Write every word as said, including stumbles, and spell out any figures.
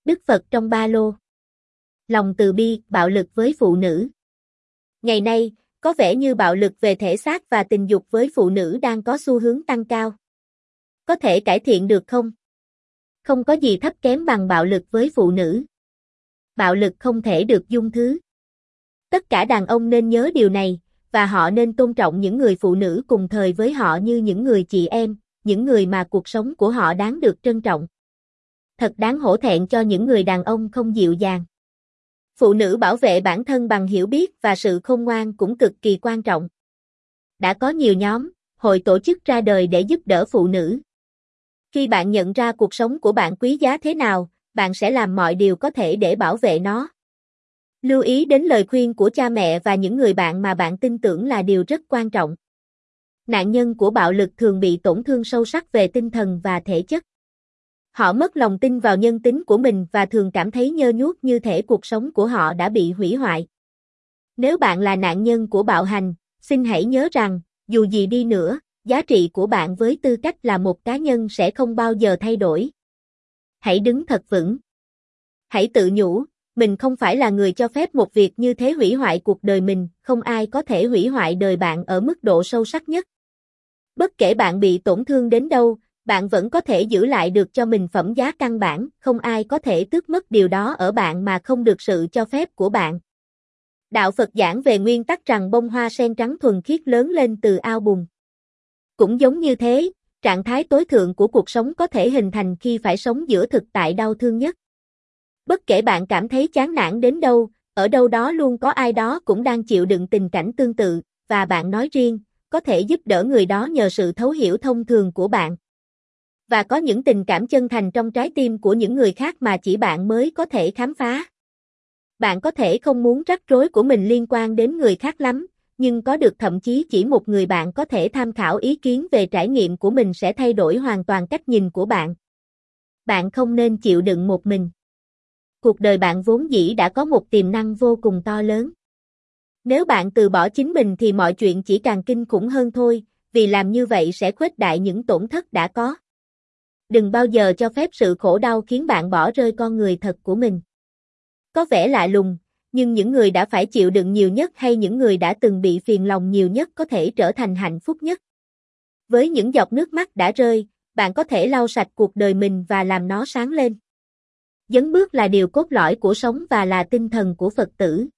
Đức Phật trong ba lô. Lòng từ bi, bạo lực với phụ nữ. Ngày nay, có vẻ như bạo lực về thể xác và tình dục với phụ nữ đang có xu hướng tăng cao. Có thể cải thiện được không? Không có gì thấp kém bằng bạo lực với phụ nữ. Bạo lực không thể được dung thứ. Tất cả đàn ông nên nhớ điều này, và họ nên tôn trọng những người phụ nữ cùng thời với họ như những người chị em, những người mà cuộc sống của họ đáng được trân trọng. Thật đáng hổ thẹn cho những người đàn ông không dịu dàng. Phụ nữ bảo vệ bản thân bằng hiểu biết và sự khôn ngoan cũng cực kỳ quan trọng. Đã có nhiều nhóm, hội tổ chức ra đời để giúp đỡ phụ nữ. Khi bạn nhận ra cuộc sống của bạn quý giá thế nào, bạn sẽ làm mọi điều có thể để bảo vệ nó. Lưu ý đến lời khuyên của cha mẹ và những người bạn mà bạn tin tưởng là điều rất quan trọng. Nạn nhân của bạo lực thường bị tổn thương sâu sắc về tinh thần và thể chất. Họ mất lòng tin vào nhân tính của mình và thường cảm thấy nhơ nhuốc như thể cuộc sống của họ đã bị hủy hoại. Nếu bạn là nạn nhân của bạo hành, xin hãy nhớ rằng, dù gì đi nữa, giá trị của bạn với tư cách là một cá nhân sẽ không bao giờ thay đổi. Hãy đứng thật vững. Hãy tự nhủ, mình không phải là người cho phép một việc như thế hủy hoại cuộc đời mình, không ai có thể hủy hoại đời bạn ở mức độ sâu sắc nhất. Bất kể bạn bị tổn thương đến đâu, bạn vẫn có thể giữ lại được cho mình phẩm giá căn bản, không ai có thể tước mất điều đó ở bạn mà không được sự cho phép của bạn. Đạo Phật giảng về nguyên tắc rằng bông hoa sen trắng thuần khiết lớn lên từ ao bùn. Cũng giống như thế, trạng thái tối thượng của cuộc sống có thể hình thành khi phải sống giữa thực tại đau thương nhất. Bất kể bạn cảm thấy chán nản đến đâu, ở đâu đó luôn có ai đó cũng đang chịu đựng tình cảnh tương tự, và bạn nói riêng, có thể giúp đỡ người đó nhờ sự thấu hiểu thông thường của bạn. Và có những tình cảm chân thành trong trái tim của những người khác mà chỉ bạn mới có thể khám phá. Bạn có thể không muốn rắc rối của mình liên quan đến người khác lắm, nhưng có được thậm chí chỉ một người bạn có thể tham khảo ý kiến về trải nghiệm của mình sẽ thay đổi hoàn toàn cách nhìn của bạn. Bạn không nên chịu đựng một mình. Cuộc đời bạn vốn dĩ đã có một tiềm năng vô cùng to lớn. Nếu bạn từ bỏ chính mình thì mọi chuyện chỉ càng kinh khủng hơn thôi, vì làm như vậy sẽ khuếch đại những tổn thất đã có. Đừng bao giờ cho phép sự khổ đau khiến bạn bỏ rơi con người thật của mình. Có vẻ lạ lùng, nhưng những người đã phải chịu đựng nhiều nhất hay những người đã từng bị phiền lòng nhiều nhất có thể trở thành hạnh phúc nhất. Với những giọt nước mắt đã rơi, bạn có thể lau sạch cuộc đời mình và làm nó sáng lên. Dấn bước là điều cốt lõi của sống và là tinh thần của Phật tử.